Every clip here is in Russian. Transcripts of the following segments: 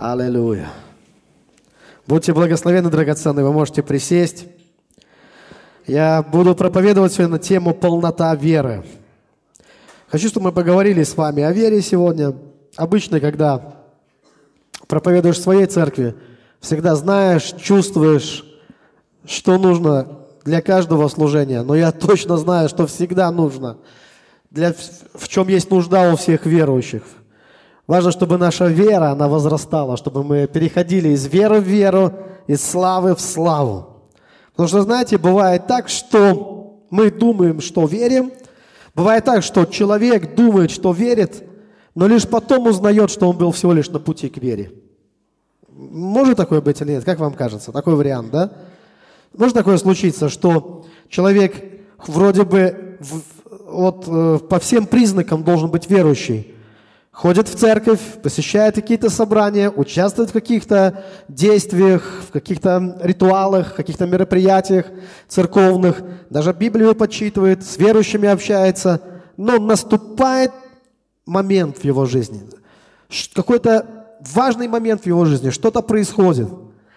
Аллилуйя. Будьте благословенны, драгоценные, вы можете присесть. Я буду проповедовать сегодня на тему «Полнота веры». Хочу, чтобы мы поговорили с вами о вере сегодня. Обычно, когда проповедуешь в своей церкви, всегда знаешь, чувствуешь, что нужно для каждого служения. Но я точно знаю, что всегда нужно, в чем есть нужда у всех верующих. Важно, чтобы наша вера, она возрастала, чтобы мы переходили из веры в веру, из славы в славу. Потому что, знаете, бывает так, что мы думаем, что верим. Бывает так, что человек думает, что верит, но лишь потом узнает, что он был всего лишь на пути к вере. Может такое быть или нет? Как вам кажется? Такой вариант, да? Может такое случиться, что человек вроде бы по всем признакам должен быть верующий. Ходит в церковь, посещает какие-то собрания, участвует в каких-то действиях, в каких-то ритуалах, в каких-то мероприятиях церковных, даже Библию подчитывает, с верующими общается, но наступает момент в его жизни, какой-то важный момент в его жизни, что-то происходит,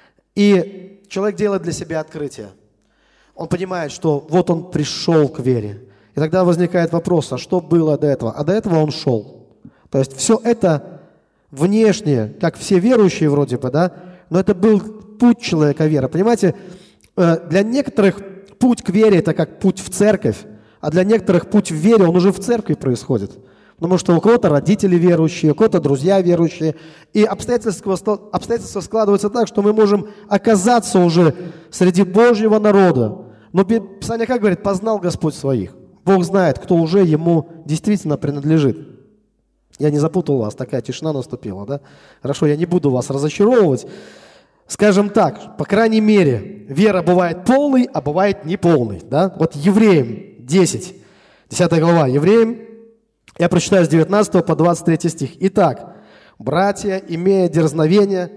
и человек делает для себя открытие. Он понимает, что вот он пришел к вере. И тогда возникает вопрос, а что было до этого? А до этого он шел. То есть все это внешнее, как все верующие вроде бы, да, но это был путь человека веры. Понимаете, для некоторых путь к вере – это как путь в церковь, а для некоторых путь в вере, он уже в церкви происходит. Потому что у кого-то родители верующие, у кого-то друзья верующие. И обстоятельства складываются так, что мы можем оказаться уже среди Божьего народа. Но Писание как говорит? Познал Господь своих. Бог знает, кто уже Ему действительно принадлежит. Я не запутал вас, такая тишина наступила, да? Хорошо, я не буду вас разочаровывать. Скажем так, по крайней мере, вера бывает полной, а бывает неполной, да? Вот Евреям 10 глава Евреям, я прочитаю с 19 по 23 стих. Итак, братья, имея дерзновение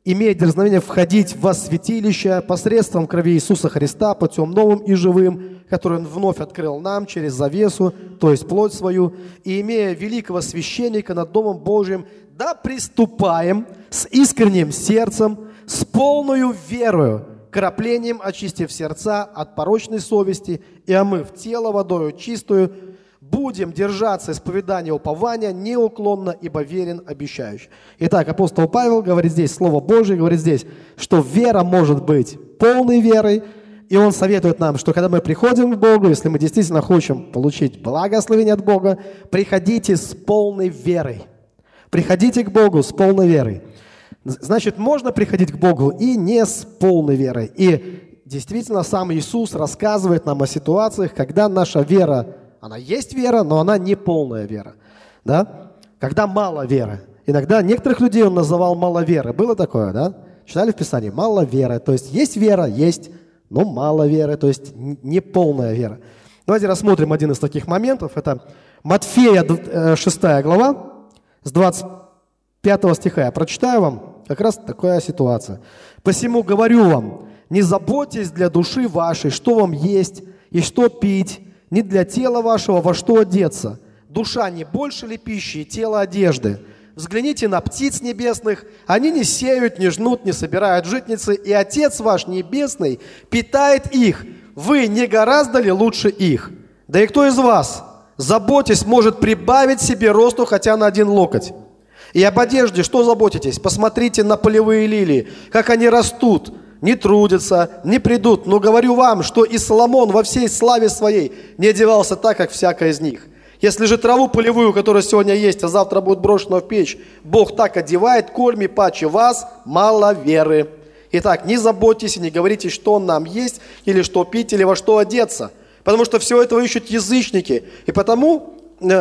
входить во святилище посредством крови Иисуса Христа, путем новым и живым, который Он вновь открыл нам через завесу, то есть плоть свою, и имея великого священника над Домом Божьим, да приступаем с искренним сердцем, с полною верою, краплением очистив сердца от порочной совести и омыв тело водою чистую, будем держаться исповедания упования неуклонно, ибо верен обещающий. Итак, апостол Павел говорит здесь, Слово Божие говорит здесь, что вера может быть полной верой, и он советует нам, что когда мы приходим к Богу, если мы действительно хотим получить благословение от Бога, приходите с полной верой. Приходите к Богу с полной верой. Значит, можно приходить к Богу и не с полной верой. И действительно, сам Иисус рассказывает нам о ситуациях, когда наша вера, она есть вера, но она не полная вера. Да? Когда мало веры. Иногда некоторых людей он называл мало веры. Было такое, да? Читали в Писании? Мало веры. То есть вера, есть, но мало веры, то есть не полная вера. Давайте рассмотрим один из таких моментов. Это Матфея 6 глава, с 25 стиха. Я прочитаю вам как раз такая ситуация. «Посему говорю вам, не заботьтесь для души вашей, что вам есть и что пить, не для тела вашего, во что одеться. Душа не больше ли пищи и тело одежды? Взгляните на птиц небесных, они не сеют, не жнут, не собирают в житницы, и Отец ваш Небесный питает их. Вы не гораздо ли лучше их? Да и кто из вас, заботясь, может прибавить себе росту хотя на 1 локоть? И об одежде что заботитесь? Посмотрите на полевые лилии, как они растут, не трудятся, не придут. Но говорю вам, что и Соломон во всей славе своей не одевался так, как всякая из них. Если же траву полевую, которая сегодня есть, а завтра будет брошена в печь, Бог так одевает, корми паче вас, мало веры. Итак, не заботьтесь и не говорите, что нам есть, или что пить, или во что одеться. Потому что все этого ищут язычники. И потому,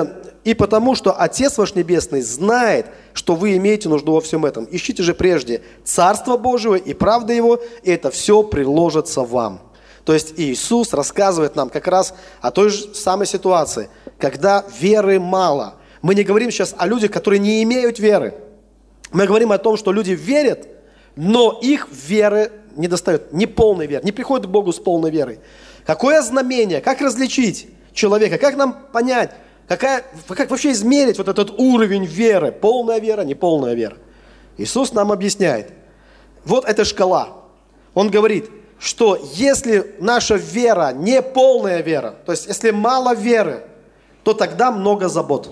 что Отец ваш Небесный знает, что вы имеете нужду во всем этом. Ищите же прежде Царство Божие и правда Его, и это все приложится вам». То есть Иисус рассказывает нам как раз о той же самой ситуации, когда веры мало. Мы не говорим сейчас о людях, которые не имеют веры. Мы говорим о том, что люди верят, но их веры не достает, не полной веры, не приходят к Богу с полной верой. Какое знамение, как различить человека, как нам понять, как вообще измерить вот этот уровень веры, полная вера, неполная вера? Иисус нам объясняет. Вот эта шкала. Он говорит, что если наша вера не полная вера, то есть если мало веры, то тогда много забот.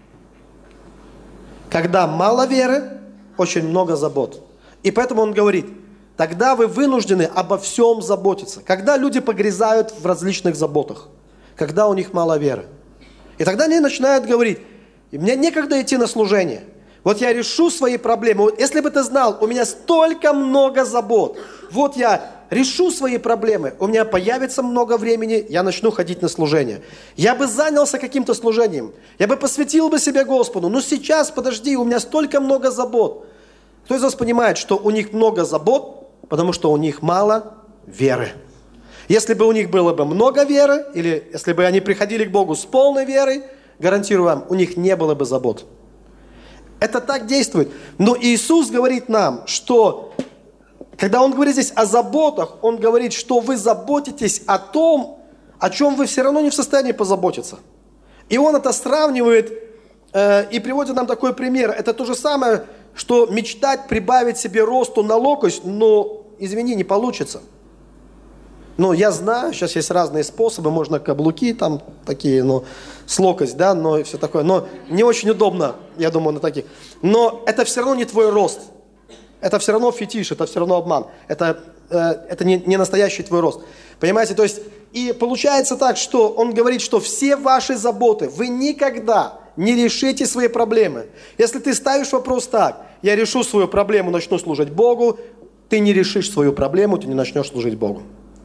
Когда мало веры, очень много забот. И поэтому он говорит, тогда вы вынуждены обо всем заботиться. Когда люди погрязают в различных заботах, когда у них мало веры. И тогда они начинают говорить, мне некогда идти на служение. Вот я решу свои проблемы. Вот если бы ты знал, у меня столько много забот. Вот я решу свои проблемы. У меня появится много времени, я начну ходить на служение. Я бы занялся каким-то служением. Я бы посвятил бы себя Господу. Но сейчас, подожди, у меня столько много забот. Кто из вас понимает, что у них много забот, потому что у них мало веры? Если бы у них было бы много веры, или если бы они приходили к Богу с полной верой, гарантирую вам, у них не было бы забот. Это так действует. Но Иисус говорит нам, что, когда Он говорит здесь о заботах, Он говорит, что вы заботитесь о том, о чем вы все равно не в состоянии позаботиться. И Он это сравнивает и приводит нам такой пример. Это то же самое, что мечтать прибавить себе росту на локоть, но, извини, не получится. Ну, я знаю, сейчас есть разные способы, можно каблуки там такие, ну, с локоть, да, но все такое. Но не очень удобно, я думаю, на таких. Но это все равно не твой рост. Это все равно фетиш, это все равно обман. Это не настоящий твой рост. Понимаете, то есть, и получается так, что он говорит, что все ваши заботы, вы никогда не решите свои проблемы. Если ты ставишь вопрос так, я решу свою проблему, начну служить Богу, ты не решишь свою проблему, ты не начнешь служить Богу.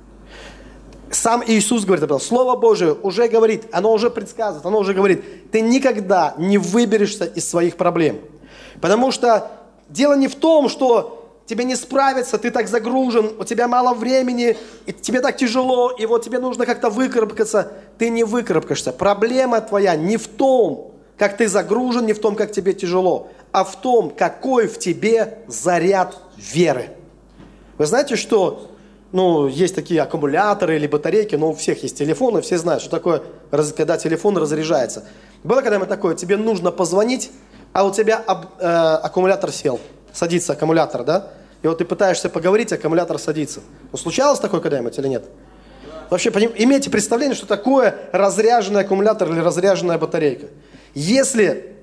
Сам Иисус говорит об этом. Слово Божие уже говорит, оно уже предсказывает, оно уже говорит, ты никогда не выберешься из своих проблем. Потому что дело не в том, что тебе не справиться, ты так загружен, у тебя мало времени, и тебе так тяжело, и вот тебе нужно как-то выкарабкаться. Ты не выкарабкаешься. Проблема твоя не в том, как ты загружен, не в том, как тебе тяжело, а в том, какой в тебе заряд веры. Вы знаете, что... Ну, есть такие аккумуляторы или батарейки, но у всех есть телефоны, все знают, что такое, когда телефон разряжается. Было когда-нибудь такое, тебе нужно позвонить, а у тебя аккумулятор сел, садится аккумулятор, да? И вот ты пытаешься поговорить, аккумулятор садится. Ну, случалось такое когда-нибудь или нет? Вообще, имейте представление, что такое разряженный аккумулятор или разряженная батарейка. Если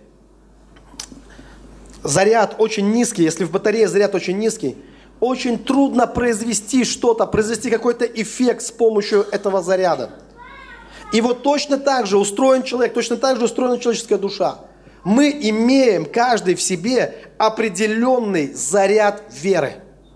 заряд очень низкий, если в батарее заряд очень низкий, очень трудно произвести что-то, произвести какой-то эффект с помощью этого заряда. И вот точно так же устроен человек, точно так же устроена человеческая душа. Мы имеем каждый в себе определенный заряд веры.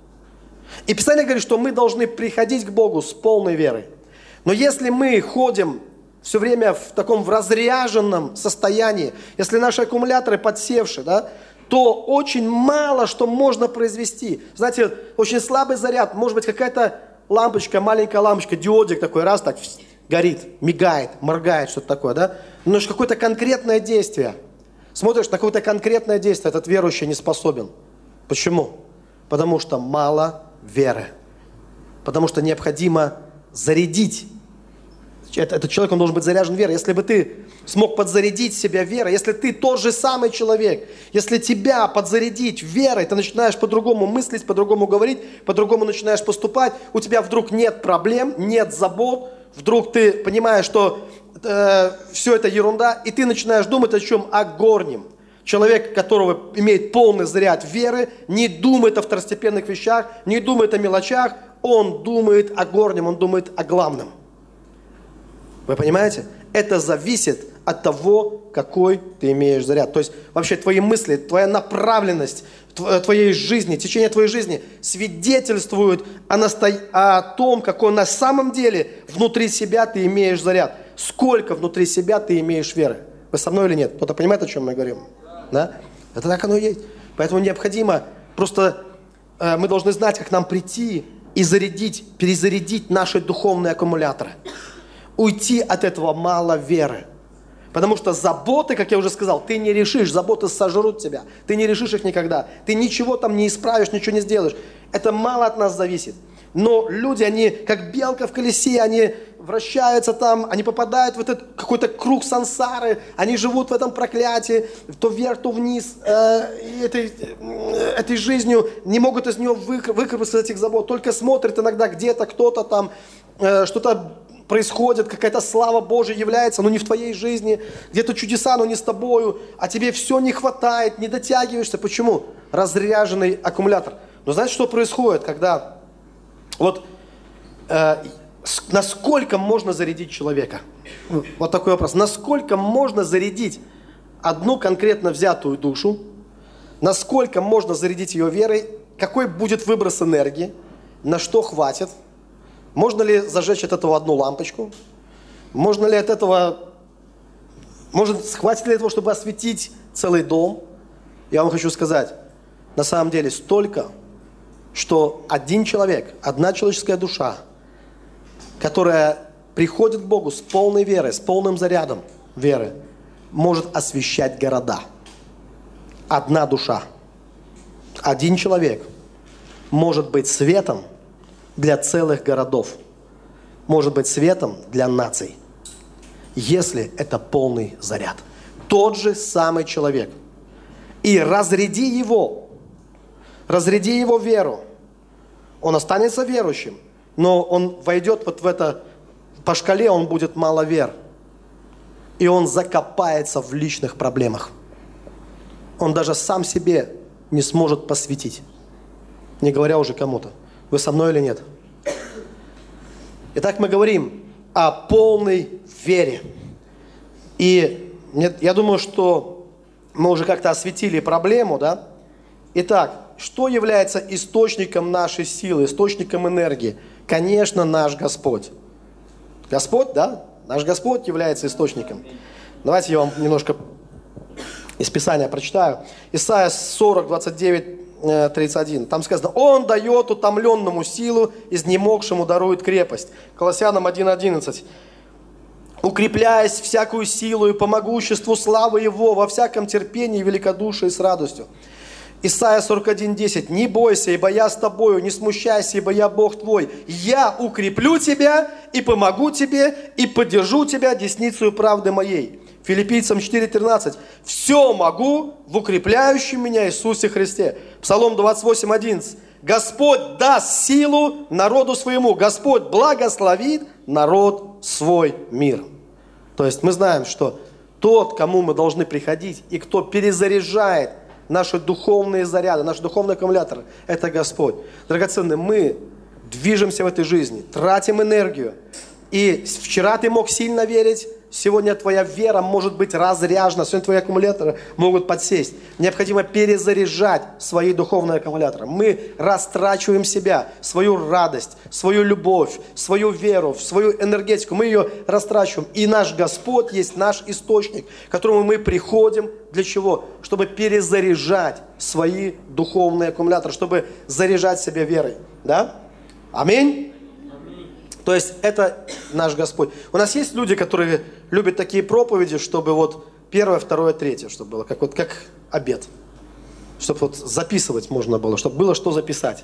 И Писание говорит, что мы должны приходить к Богу с полной верой. Но если мы ходим все время в таком разряженном состоянии, если наши аккумуляторы подсевшие, да, то очень мало что можно произвести. Знаете, очень слабый заряд, может быть, какая-то лампочка, маленькая лампочка, диодик такой, раз так горит, мигает, моргает, что-то такое, да? Но это какое-то конкретное действие. Смотришь на какое-то конкретное действие, этот верующий не способен. Почему? Потому что мало веры. Потому что необходимо зарядить. Этот человек, он должен быть заряжен верой. Если бы ты смог подзарядить себя верой, если ты тот же самый человек, если тебя подзарядить верой, ты начинаешь по-другому мыслить, по-другому говорить, по-другому начинаешь поступать, у тебя вдруг нет проблем, нет забот, вдруг ты понимаешь, что все это ерунда, и ты начинаешь думать о чем? О горнем. Человек, которого имеет полный заряд веры, не думает о второстепенных вещах, не думает о мелочах, он думает о горнем, он думает о главном. Вы понимаете? Это зависит от того, какой ты имеешь заряд. То есть вообще твои мысли, твоя направленность твоей жизни, течение твоей жизни свидетельствуют о том, какой на самом деле внутри себя ты имеешь заряд. Сколько внутри себя ты имеешь веры. Вы со мной или нет? Кто-то понимает, о чем мы говорим? Да? Это так оно и есть. Поэтому необходимо просто, мы должны знать, как нам прийти и перезарядить наши духовные аккумуляторы. Уйти от этого мало веры. Потому что заботы, как я уже сказал, ты не решишь, заботы сожрут тебя. Ты не решишь их никогда. Ты ничего там не исправишь, ничего не сделаешь. Это мало от нас зависит. Но люди, они как белка в колесе, они вращаются там, они попадают в этот какой-то круг сансары, они живут в этом проклятии, то вверх, то вниз, этой жизнью, не могут из нее выкарабкаться, из этих забот, только смотрят иногда где-то кто-то там, что-то происходит, какая-то слава Божия является, но не в твоей жизни, где-то чудеса, но не с тобою, а тебе все не хватает, не дотягиваешься. Почему? Разряженный аккумулятор. Но знаете, что происходит, когда насколько можно зарядить человека? Вот такой вопрос. Насколько можно зарядить одну конкретно взятую душу? Насколько можно зарядить ее верой? Какой будет выброс энергии? На что хватит? Можно ли зажечь от этого одну лампочку? Можно ли от этого... хватит ли этого, чтобы осветить целый дом? Я вам хочу сказать, на самом деле столько, что один человек, одна человеческая душа, которая приходит к Богу с полной верой, с полным зарядом веры, может освещать города. Одна душа, один человек может быть светом для целых городов, может быть светом для наций, если это полный заряд. Тот же самый человек. И разряди его веру. Он останется верующим, но он войдет вот в это, по шкале он будет маловер. И он закопается в личных проблемах. Он даже сам себе не сможет посвятить, не говоря уже кому-то. Вы со мной или нет? Итак, мы говорим о полной вере. И я думаю, что мы уже как-то осветили проблему, да? Итак, что является источником нашей силы, источником энергии? Конечно, наш Господь. Господь, да? Наш Господь является источником. Давайте я вам немножко из Писания прочитаю. Исайя 40, 29, 31. Там сказано: «Он дает утомленному силу, изнемогшему дарует крепость». Колоссянам 1:11. «Укрепляясь всякую силу и по могуществу славы Его во всяком терпении, великодушии с радостью». Исайя 41:10. «Не бойся, ибо я с тобою, не смущайся, ибо я Бог твой. Я укреплю тебя и помогу тебе, и поддержу тебя десницею правды моей». Филиппийцам 4:13. «Все могу в укрепляющем меня Иисусе Христе». Псалом 28:11. «Господь даст силу народу своему, Господь благословит народ свой мир». То есть мы знаем, что тот, кому мы должны приходить, и кто перезаряжает наши духовные заряды, наши духовные аккумуляторы, это Господь. Драгоценные, мы движемся в этой жизни, тратим энергию. И вчера ты мог сильно верить, сегодня твоя вера может быть разряжена, сегодня твои аккумуляторы могут подсесть. Необходимо перезаряжать свои духовные аккумуляторы. Мы растрачиваем себя, свою радость, свою любовь, свою веру, свою энергетику. Мы ее растрачиваем. И наш Господь есть наш источник, к которому мы приходим. Для чего? Чтобы перезаряжать свои духовные аккумуляторы, чтобы заряжать себя верой. Да? Аминь. То есть это наш Господь. У нас есть люди, которые любят такие проповеди, чтобы вот первое, второе, третье, чтобы было как обед. Чтобы вот записывать можно было, чтобы было что записать.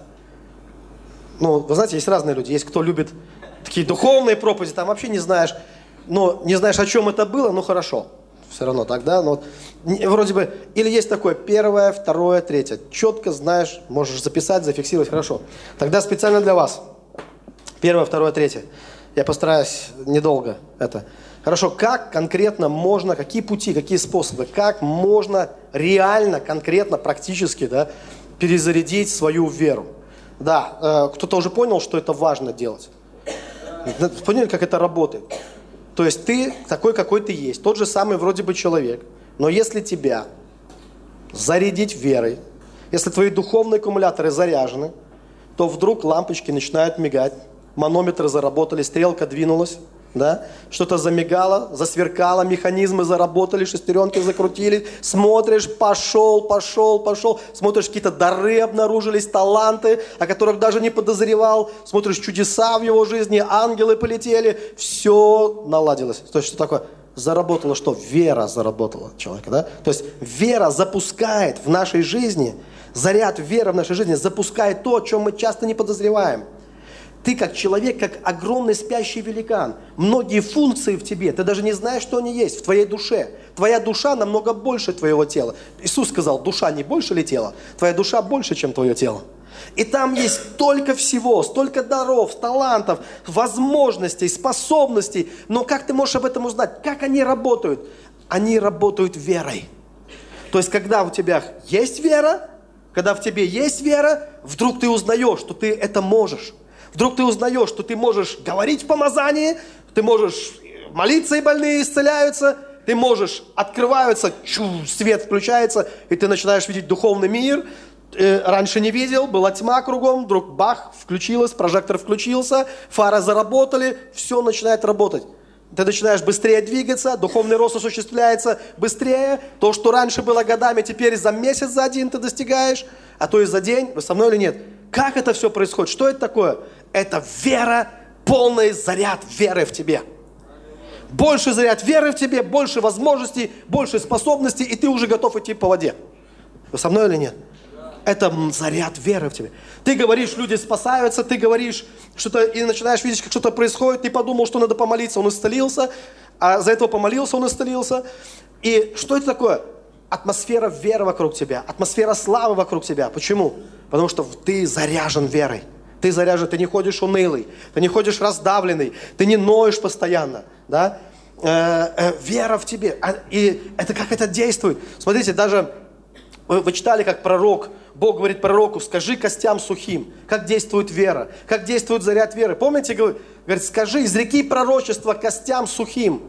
Ну, вы знаете, есть разные люди. Есть кто любит такие духовные проповеди, там вообще не знаешь, о чем это было, ну хорошо. Все равно тогда, вроде бы, или есть такое первое, второе, третье. Четко знаешь, можешь записать, зафиксировать, хорошо. Тогда специально для вас. Первое, второе, третье. Я постараюсь недолго это. Хорошо, как конкретно можно, какие пути, какие способы, как можно реально, конкретно, практически, да, перезарядить свою веру? Да, кто-то уже понял, что это важно делать. Поняли, как это работает? То есть ты такой, какой ты есть, тот же самый вроде бы человек, но если тебя зарядить верой, если твои духовные аккумуляторы заряжены, то вдруг лампочки начинают мигать, манометры заработали, стрелка двинулась, да? Что-то замигало, засверкало, механизмы заработали, шестеренки закрутились, смотришь, пошел, смотришь, какие-то дары обнаружились, таланты, о которых даже не подозревал, смотришь, чудеса в его жизни, ангелы полетели, все наладилось. То есть что такое? Заработало что? Вера заработала человека, да? То есть вера запускает в нашей жизни, заряд веры в нашей жизни запускает то, о чем мы часто не подозреваем. Ты как человек, как огромный спящий великан. Многие функции в тебе, ты даже не знаешь, что они есть в твоей душе. Твоя душа намного больше твоего тела. Иисус сказал, душа не больше ли тела? Твоя душа больше, чем твое тело. И там есть столько всего, столько даров, талантов, возможностей, способностей. Но как ты можешь об этом узнать? Как они работают? Они работают верой. То есть, когда у тебя есть вера, когда в тебе есть вера, вдруг ты узнаешь, что ты это можешь. Вдруг ты узнаешь, что ты можешь говорить в помазании, ты можешь молиться, и больные исцеляются, ты можешь, открываются, свет включается, и ты начинаешь видеть духовный мир. Раньше не видел, была тьма кругом, вдруг бах, включилось, прожектор включился, фары заработали, все начинает работать. Ты начинаешь быстрее двигаться, духовный рост осуществляется быстрее. То, что раньше было годами, теперь за месяц, за один ты достигаешь, а то и за день. Вы со мной или нет? Как это все происходит? Что это такое? Это вера, полный заряд веры в тебе. Больше заряд веры в тебе, больше возможностей, больше способностей, и ты уже готов идти по воде. Вы со мной или нет? Это заряд веры в тебе. Ты говоришь, люди спасаются, ты говоришь что-то и начинаешь видеть, как что-то происходит. Ты подумал, что надо помолиться, он исцелился, а за этого помолился, он исцелился. И что это такое? Атмосфера веры вокруг тебя, атмосфера славы вокруг тебя. Почему? Потому что ты заряжен верой. Ты заряжен, ты не ходишь унылый, ты не ходишь раздавленный, ты не ноешь постоянно. Да? Вера в тебе. И это как это действует? Смотрите, даже вы читали, как пророк, Бог говорит пророку, скажи костям сухим, как действует вера, как действует заряд веры. Помните, говорит, скажи, изреки пророчество костям сухим.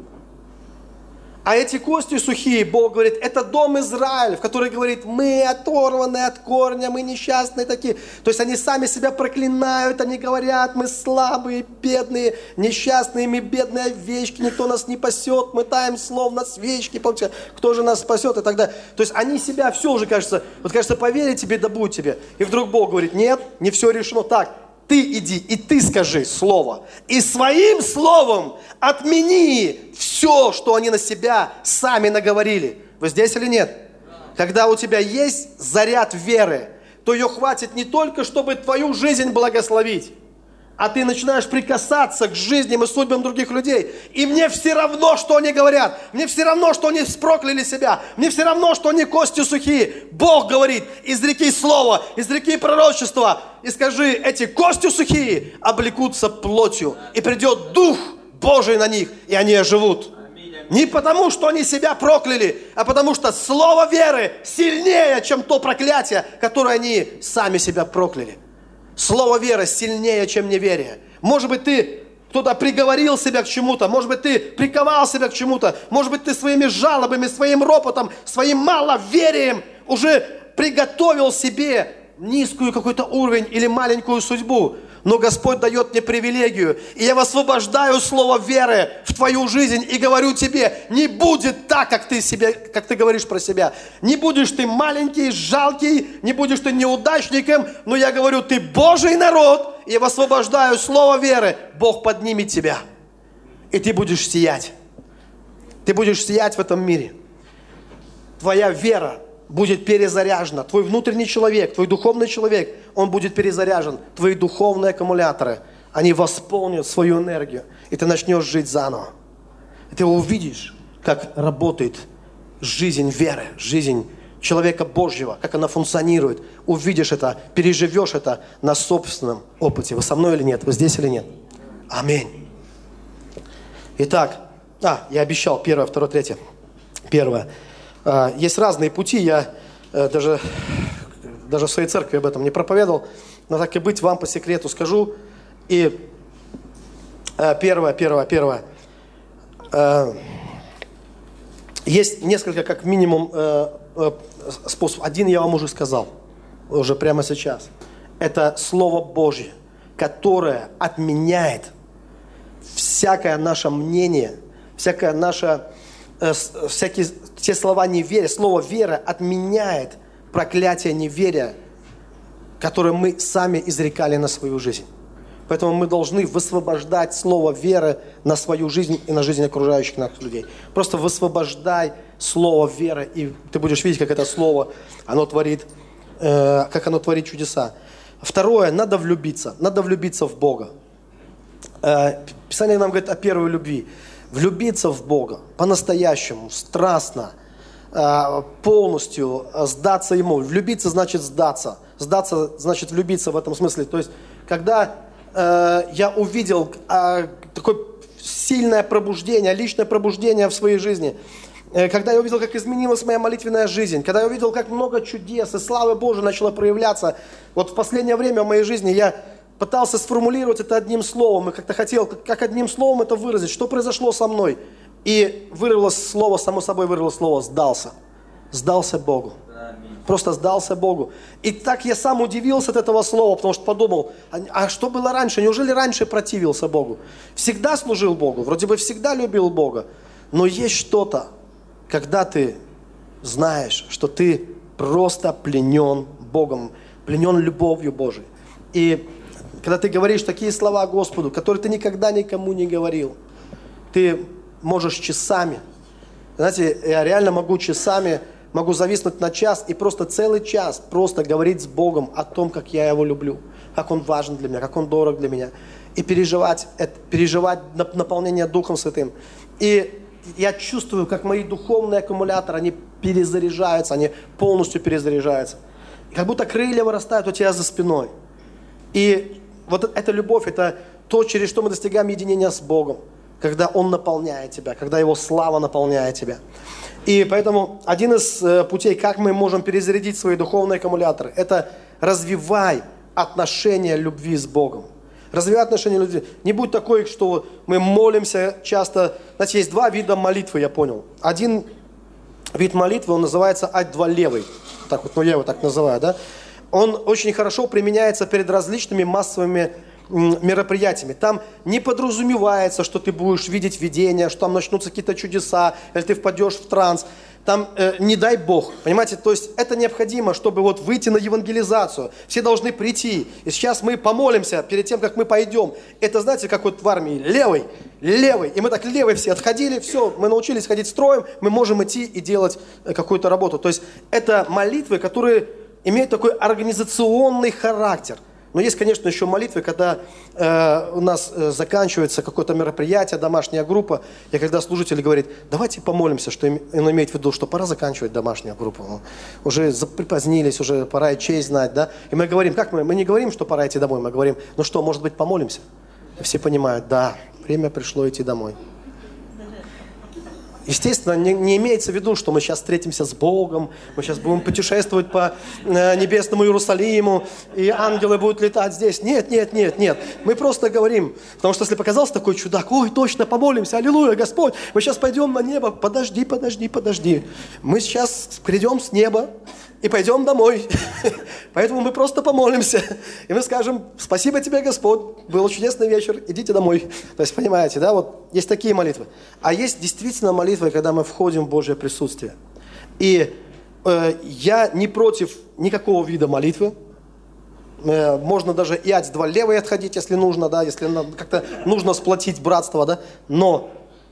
А эти кости сухие, Бог говорит, это дом Израиль, в который говорит, мы оторваны от корня, мы несчастные такие. То есть они сами себя проклинают, они говорят, мы слабые, бедные, несчастные, мы бедные овечки, никто нас не пасет, мы таем словно свечки, помните, кто же нас спасет и так далее. То есть они себя все уже, кажется, поверить тебе, да будет тебе. И вдруг Бог говорит, нет, не все решено так. Ты иди и ты скажи слово. И своим словом отмени все, что они на себя сами наговорили. Вы здесь или нет? Когда у тебя есть заряд веры, то ее хватит не только, чтобы твою жизнь благословить, а ты начинаешь прикасаться к жизням и судьбам других людей. И мне все равно, что они говорят. Мне все равно, что они прокляли себя. Мне все равно, что они кости сухие. Бог говорит, изреки слово, изреки пророчество. И скажи, эти кости сухие облекутся плотью. И придет Дух Божий на них, и они оживут. Не потому, что они себя прокляли, а потому, что слово веры сильнее, чем то проклятие, которое они сами себя прокляли. Слово веры сильнее, чем неверие. Может быть, кто-то приговорил себя к чему-то, может быть, ты приковал себя к чему-то, может быть, ты своими жалобами, своим ропотом, своим маловерием уже приготовил себе низкую какой-то уровень или маленькую судьбу. Но Господь дает мне привилегию, и я высвобождаю слово веры в твою жизнь и говорю тебе, не будет так, как ты говоришь про себя. Не будешь ты маленький, жалкий, не будешь ты неудачником, но я говорю, ты Божий народ, и я высвобождаю слово веры. Бог поднимет тебя, и ты будешь сиять. Ты будешь сиять в этом мире. Твоя вера будет перезаряжена. Твой внутренний человек, твой духовный человек, он будет перезаряжен. Твои духовные аккумуляторы, они восполнят свою энергию. И ты начнешь жить заново. И ты увидишь, как работает жизнь веры, жизнь человека Божьего, как она функционирует. Увидишь это, переживешь это на собственном опыте. Вы со мной или нет? Вы здесь или нет? Аминь. Итак, я обещал, 1, 2, 3. Первое. Есть разные пути, я даже в своей церкви об этом не проповедовал, но так и быть, вам по секрету скажу. И первое. Есть несколько, как минимум, способов. Один я вам уже сказал, уже прямо сейчас. Это Слово Божье, которое отменяет всякое наше мнение, всякие те слова неверия, слово вера отменяет проклятие неверия, которое мы сами изрекали на свою жизнь. Поэтому мы должны высвобождать слово веры на свою жизнь и на жизнь окружающих нас людей. Просто высвобождай слово веры, и ты будешь видеть, как это слово, оно творит чудеса. Второе, надо влюбиться в Бога. Писание нам говорит о первой любви. Влюбиться в Бога по-настоящему, страстно, полностью сдаться Ему. Влюбиться значит сдаться. Сдаться значит влюбиться в этом смысле. То есть, когда я увидел такое сильное пробуждение, личное пробуждение в своей жизни, когда я увидел, как изменилась моя молитвенная жизнь, когда я увидел, как много чудес и славы Божией начало проявляться, вот в последнее время в моей жизни я пытался сформулировать это одним словом, и как-то хотел, как одним словом это выразить, что произошло со мной. И вырвалось слово, само собой вырвалось слово «сдался». Сдался Богу. Просто сдался Богу. И так я сам удивился от этого слова, потому что подумал, а что было раньше? Неужели раньше противился Богу? Всегда служил Богу, вроде бы всегда любил Бога. Но есть что-то, когда ты знаешь, что ты просто пленен Богом, пленен любовью Божией. И когда ты говоришь такие слова Господу, которые ты никогда никому не говорил, ты можешь часами, знаете, я реально могу часами, могу зависнуть на час и просто целый час просто говорить с Богом о том, как я Его люблю, как Он важен для меня, как Он дорог для меня. И переживать наполнение Духом Святым. И я чувствую, как мои духовные аккумуляторы, они перезаряжаются, они полностью перезаряжаются. И как будто крылья вырастают у тебя за спиной. И вот эта любовь, это то, через что мы достигаем единения с Богом, когда Он наполняет тебя, когда Его слава наполняет тебя. И поэтому один из путей, как мы можем перезарядить свои духовные аккумуляторы, это развивай отношения любви с Богом. Развивай отношения любви. Не будь такой, что мы молимся часто. Знаете, есть два вида молитвы, я понял. Один вид молитвы, он называется «ать-два левый». Так вот, ну я его так называю, да? Он очень хорошо применяется перед различными массовыми мероприятиями. Там не подразумевается, что ты будешь видеть видения, что там начнутся какие-то чудеса, или ты впадешь в транс. Там не дай Бог, понимаете? То есть это необходимо, чтобы вот выйти на евангелизацию. Все должны прийти. И сейчас мы помолимся перед тем, как мы пойдем. Это, знаете, как вот в армии. Левый, левый. И мы так левый все отходили, все, мы научились ходить строем, мы можем идти и делать какую-то работу. То есть это молитвы, которые имеют такой организационный характер. Но есть, конечно, еще молитвы, когда у нас заканчивается какое-то мероприятие, домашняя группа, и когда служитель говорит, давайте помолимся, что он имеет в виду, что пора заканчивать домашнюю группу. Ну, уже припозднились, уже пора и честь знать, да? И мы говорим, как мы не говорим, что пора идти домой, мы говорим, ну что, может быть, помолимся? И все понимают, да, время пришло идти домой. Естественно, не имеется в виду, что мы сейчас встретимся с Богом, мы сейчас будем путешествовать по небесному Иерусалиму, и ангелы будут летать здесь. Нет. Мы просто говорим, потому что если показался такой чудак, ой, точно, помолимся, аллилуйя, Господь, мы сейчас пойдем на небо. Подожди. Мы сейчас придем с неба и пойдем домой. Поэтому мы просто помолимся. И мы скажем, спасибо тебе, Господь, был чудесный вечер, идите домой. То есть, понимаете, да, вот есть такие молитвы. А есть действительно молитвы, когда мы входим в Божье присутствие. И я не против никакого вида молитвы. Можно даже и ать-два левой отходить, если нужно, да, если как-то нужно сплотить братство, да. Но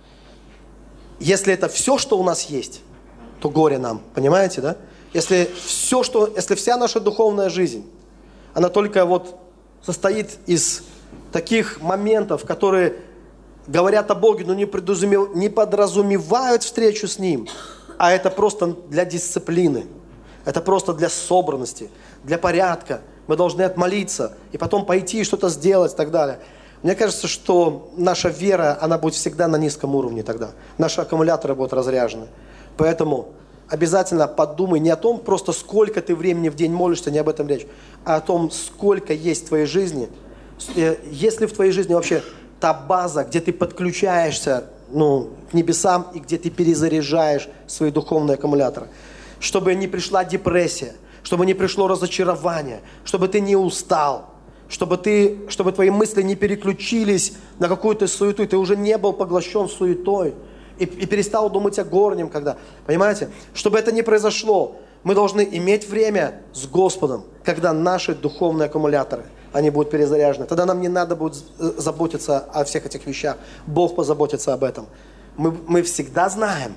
если это все, что у нас есть, то горе нам, понимаете, да? Если вся наша духовная жизнь, она только вот состоит из таких моментов, которые говорят о Боге, но не подразумевают встречу с Ним, а это просто для дисциплины, это просто для собранности, для порядка. Мы должны отмолиться и потом пойти и что-то сделать и так далее. Мне кажется, что наша вера, она будет всегда на низком уровне тогда. Наши аккумуляторы будут разряжены. Поэтому обязательно подумай не о том, просто сколько ты времени в день молишься, не об этом речь, а о том, сколько есть в твоей жизни. Есть ли в твоей жизни вообще та база, где ты подключаешься к небесам и где ты перезаряжаешь свои духовные аккумуляторы. Чтобы не пришла депрессия, чтобы не пришло разочарование, чтобы ты не устал, чтобы твои мысли не переключились на какую-то суету, и ты уже не был поглощен суетой. И перестал думать о горнем, когда, понимаете? Чтобы это не произошло, мы должны иметь время с Господом, когда наши духовные аккумуляторы, они будут перезаряжены. Тогда нам не надо будет заботиться о всех этих вещах. Бог позаботится об этом. Мы всегда знаем,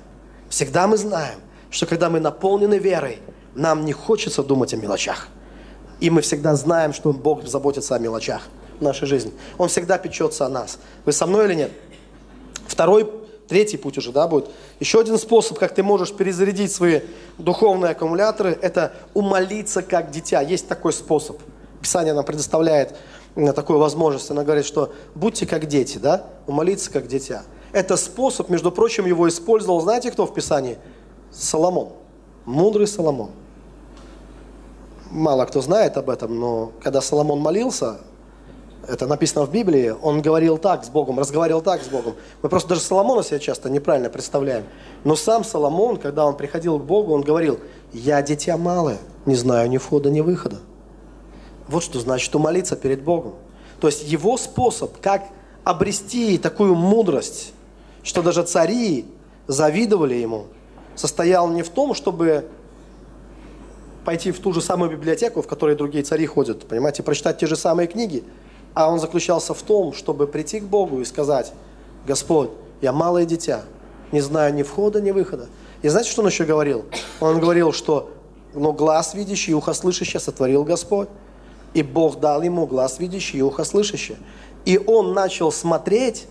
что когда мы наполнены верой, нам не хочется думать о мелочах. И мы всегда знаем, что Бог заботится о мелочах. в нашей жизни. Он всегда печется о нас. Вы со мной или нет? Второй, третий путь уже, да, будет. Еще один способ, как ты можешь перезарядить свои духовные аккумуляторы, это умолиться как дитя. Есть такой способ. Писание нам предоставляет такую возможность. Она говорит, что будьте как дети, да, умолиться как дитя. Это способ, между прочим, его использовал, знаете, кто в Писании? Соломон. Мудрый Соломон. Мало кто знает об этом, но когда Соломон молился, это написано в Библии, он говорил так с Богом, разговаривал так с Богом. Мы просто даже Соломона себе часто неправильно представляем. Но сам Соломон, когда он приходил к Богу, он говорил: «Я дитя малое, не знаю ни входа, ни выхода». Вот что значит умолиться перед Богом. То есть его способ, как обрести такую мудрость, что даже цари завидовали ему, состоял не в том, чтобы пойти в ту же самую библиотеку, в которой другие цари ходят, понимаете, прочитать те же самые книги, а он заключался в том, чтобы прийти к Богу и сказать: «Господь, я малое дитя, не знаю ни входа, ни выхода». И знаете, что он еще говорил? Он говорил, что глаз видящий и ухо слышащее сотворил Господь, и Бог дал ему глаз видящий и ухо слышащее. И он начал смотреть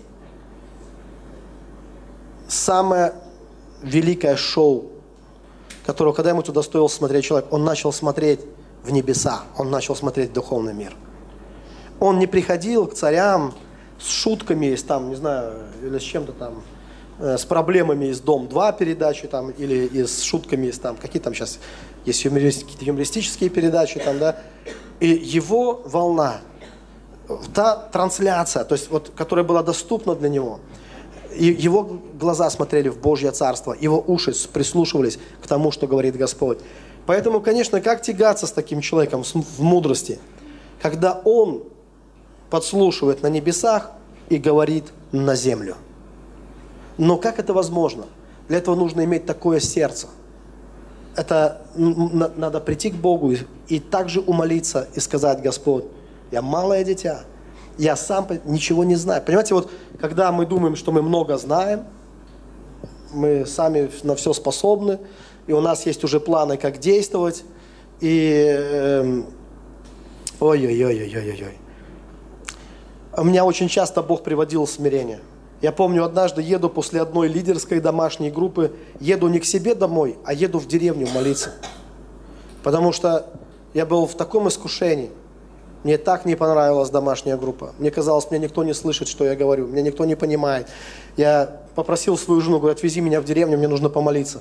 самое великое шоу, которого, когда ему туда стоило смотреть человек, он начал смотреть в небеса, он начал смотреть в духовный мир. Он не приходил к царям с шутками, там, не знаю, или с чем-то там, с проблемами из «Дом-2» передачи, там, или с шутками из там, какие там сейчас есть какие-то юмористические передачи, там, да. И его волна, та трансляция, то есть, вот, которая была доступна для него, и его глаза смотрели в Божье Царство, его уши прислушивались к тому, что говорит Господь. Поэтому, конечно, как тягаться с таким человеком в мудрости, когда он подслушивает на небесах и говорит на землю. Но как это возможно? Для этого нужно иметь такое сердце. Это надо прийти к Богу и также умолиться и сказать: «Господь, я малое дитя, я сам ничего не знаю». Понимаете, вот когда мы думаем, что мы много знаем, мы сами на все способны, и у нас есть уже планы, как действовать, и ой-ой-ой-ой-ой-ой. Меня очень часто Бог приводил в смирение. Я помню, однажды еду после одной лидерской домашней группы, еду не к себе домой, а еду в деревню молиться. Потому что я был в таком искушении. Мне так не понравилась домашняя группа. Мне казалось, меня никто не слышит, что я говорю, меня никто не понимает. Я попросил свою жену, говорю: «Отвези меня в деревню, мне нужно помолиться».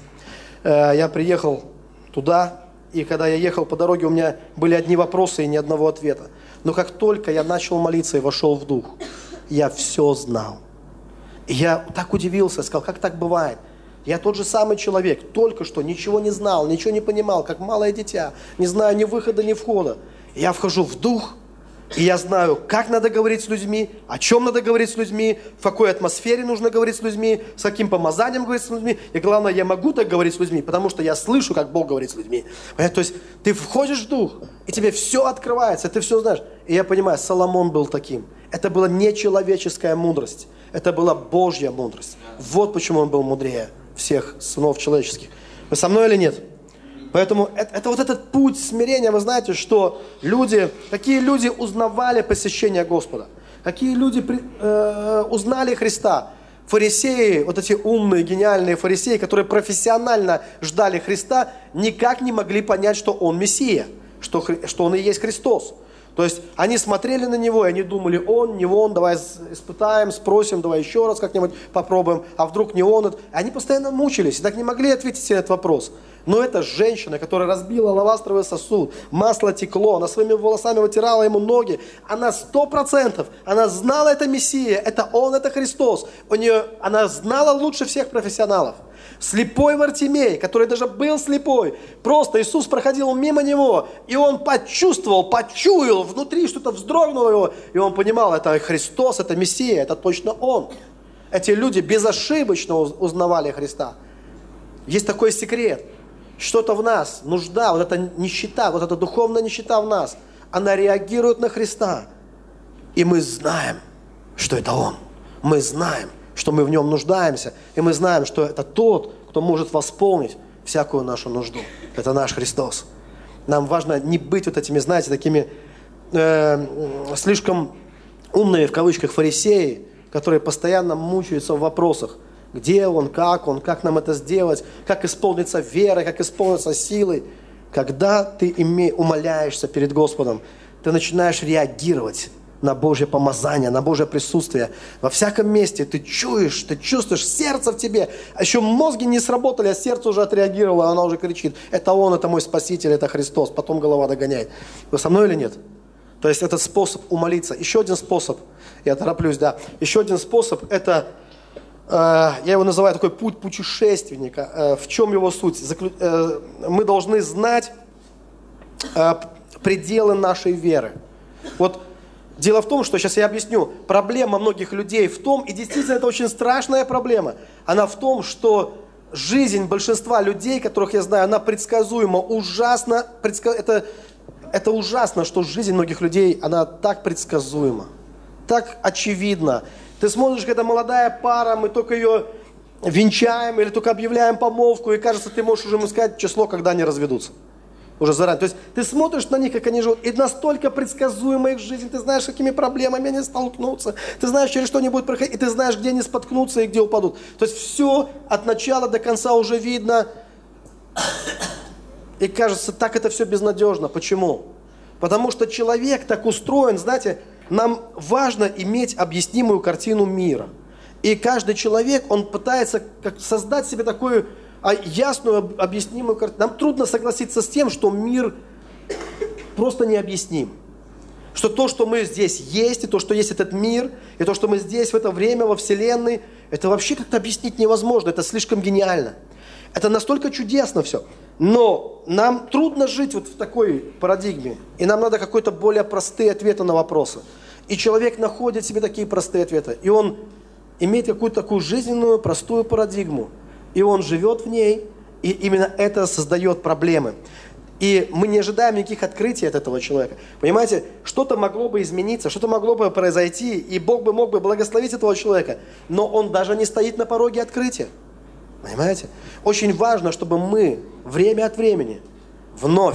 Я приехал туда, и когда я ехал по дороге, у меня были одни вопросы и ни одного ответа. Но как только я начал молиться и вошел в дух, я все знал. И я так удивился, сказал: как так бывает? Я тот же самый человек, только что ничего не знал, ничего не понимал, как малое дитя, не знаю ни выхода, ни входа. Я вхожу в дух, и я знаю, как надо говорить с людьми, о чем надо говорить с людьми, в какой атмосфере нужно говорить с людьми, с каким помазанием говорить с людьми. И главное, я могу так говорить с людьми, потому что я слышу, как Бог говорит с людьми. Понятно? То есть ты входишь в дух, и тебе все открывается, ты все знаешь. И я понимаю, Соломон был таким. Это была не человеческая мудрость, это была Божья мудрость. Вот почему он был мудрее всех сынов человеческих. Вы со мной или нет? Поэтому это вот этот путь смирения, вы знаете, что какие люди узнавали посещение Господа, какие люди узнали Христа. Фарисеи, вот эти умные, гениальные фарисеи, которые профессионально ждали Христа, никак не могли понять, что Он Мессия, что Он и есть Христос. То есть они смотрели на Него, и они думали: Он, не Он, давай испытаем, спросим, давай еще раз как-нибудь попробуем, а вдруг не Он. Они постоянно мучились, и так не могли ответить себе этот вопрос. Но эта женщина, которая разбила алавастровый сосуд, масло текло, она своими волосами вытирала ему ноги, она 100%, она знала, это Мессия, это Он, это Христос. Она знала лучше всех профессионалов. Слепой Вартимей, который даже был слепой, просто Иисус проходил мимо него, и он почуял, внутри что-то вздрогнуло его, и он понимал: это Христос, это Мессия, это точно Он. Эти люди безошибочно узнавали Христа. Есть такой секрет. Что-то в нас, нужда, вот эта нищета, вот эта духовная нищета в нас, она реагирует на Христа. И мы знаем, что это Он. Мы знаем, что мы в Нем нуждаемся. И мы знаем, что это тот, кто может восполнить всякую нашу нужду. Это наш Христос. Нам важно не быть вот этими, знаете, такими слишком умные, в кавычках, фарисеи, которые постоянно мучаются в вопросах, где он, как нам это сделать, как исполниться верой, как исполниться силой. Когда ты умоляешься перед Господом, ты начинаешь реагировать на Божье помазание, на Божье присутствие. Во всяком месте ты чуешь, ты чувствуешь сердце в тебе. А еще мозги не сработали, а сердце уже отреагировало, она уже кричит: это Он, это мой Спаситель, это Христос. Потом голова догоняет. Вы со мной или нет? То есть этот способ умолиться. Еще один способ, я тороплюсь, да. Еще один способ, это, я его называю такой путь путешественника. В чем его суть? Мы должны знать пределы нашей веры. Вот дело в том, что, сейчас я объясню, проблема многих людей в том, и действительно это очень страшная проблема, она в том, что жизнь большинства людей, которых я знаю, она предсказуема, ужасно, это ужасно, что жизнь многих людей, она так предсказуема, так очевидна. Ты смотришь, когда молодая пара, мы только ее венчаем или только объявляем помолвку, и кажется, ты можешь уже сказать число, когда они разведутся. Уже заранее. То есть ты смотришь на них, как они живут, и настолько предсказуема их жизнь, ты знаешь, с какими проблемами они столкнутся, ты знаешь, через что они будут проходить, и ты знаешь, где они споткнутся и где упадут. То есть все от начала до конца уже видно, и кажется, так это все безнадежно. Почему? Потому что человек так устроен, знаете, нам важно иметь объяснимую картину мира. И каждый человек, он пытается создать себе такую ясную, объяснимую картину. Нам трудно согласиться с тем, что мир просто необъясним. Что то, что мы здесь есть, и то, что есть этот мир, и то, что мы здесь в это время, во Вселенной, это вообще как-то объяснить невозможно, это слишком гениально. Это настолько чудесно все. Но нам трудно жить вот в такой парадигме, и нам надо какие-то более простые ответы на вопросы. И человек находит себе такие простые ответы, и он имеет какую-то такую жизненную, простую парадигму. И он живет в ней, и именно это создает проблемы. И мы не ожидаем никаких открытий от этого человека. Понимаете, что-то могло бы измениться, что-то могло бы произойти, и Бог бы мог бы благословить этого человека, но он даже не стоит на пороге открытия. Понимаете? Очень важно, чтобы мы время от времени вновь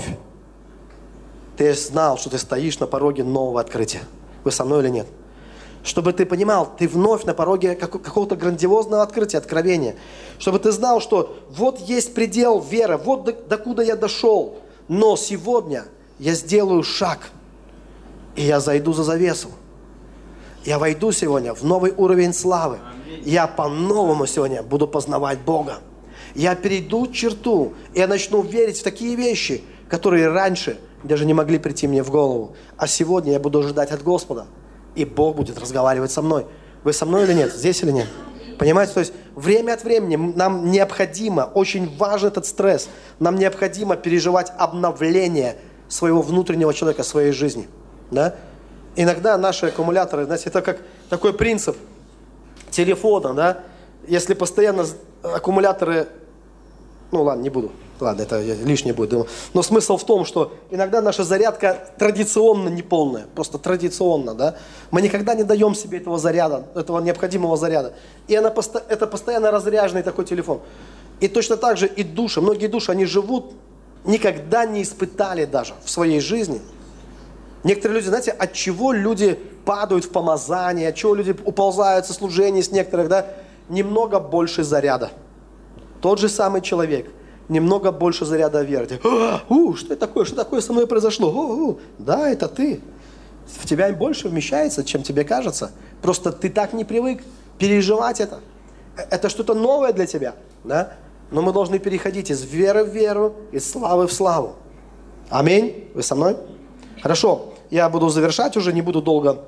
ты знал, что ты стоишь на пороге нового открытия. Вы со мной или нет? Чтобы ты понимал, ты вновь на пороге какого-то грандиозного открытия, откровения. Чтобы ты знал, что вот есть предел веры, вот докуда я дошел. Но сегодня я сделаю шаг, и я зайду за завесу. Я войду сегодня в новый уровень славы. Я по-новому сегодня буду познавать Бога. Я перейду черту, и я начну верить в такие вещи, которые раньше даже не могли прийти мне в голову. А сегодня я буду ожидать от Господа. И Бог будет разговаривать со мной. Вы со мной или нет? Здесь или нет? Понимаете? То есть время от времени нам необходимо, очень важен этот стресс, нам необходимо переживать обновление своего внутреннего человека, своей жизни. Да? Иногда наши аккумуляторы, знаете, это как такой принцип телефона, да? Если постоянно аккумуляторы, ну ладно, не буду. Ладно, это лишнее будет. Но смысл в том, что иногда наша зарядка традиционно неполная, просто традиционно, да. Мы никогда не даем себе этого заряда, этого необходимого заряда. И это постоянно разряженный такой телефон. И точно так же и души. Многие души, они живут, никогда не испытали даже в своей жизни. Некоторые люди, знаете, от чего люди падают в помазание, от чего люди уползают со служений с некоторых, да, немного больше заряда. Тот же самый человек. Немного больше заряда веры. Что такое со мной произошло? Да, это ты. В тебя больше вмещается, чем тебе кажется. Просто ты так не привык переживать это. Это что-то новое для тебя. Да? Но мы должны переходить из веры в веру, из славы в славу. Аминь. Вы со мной? Хорошо. Я буду завершать уже, не буду долго.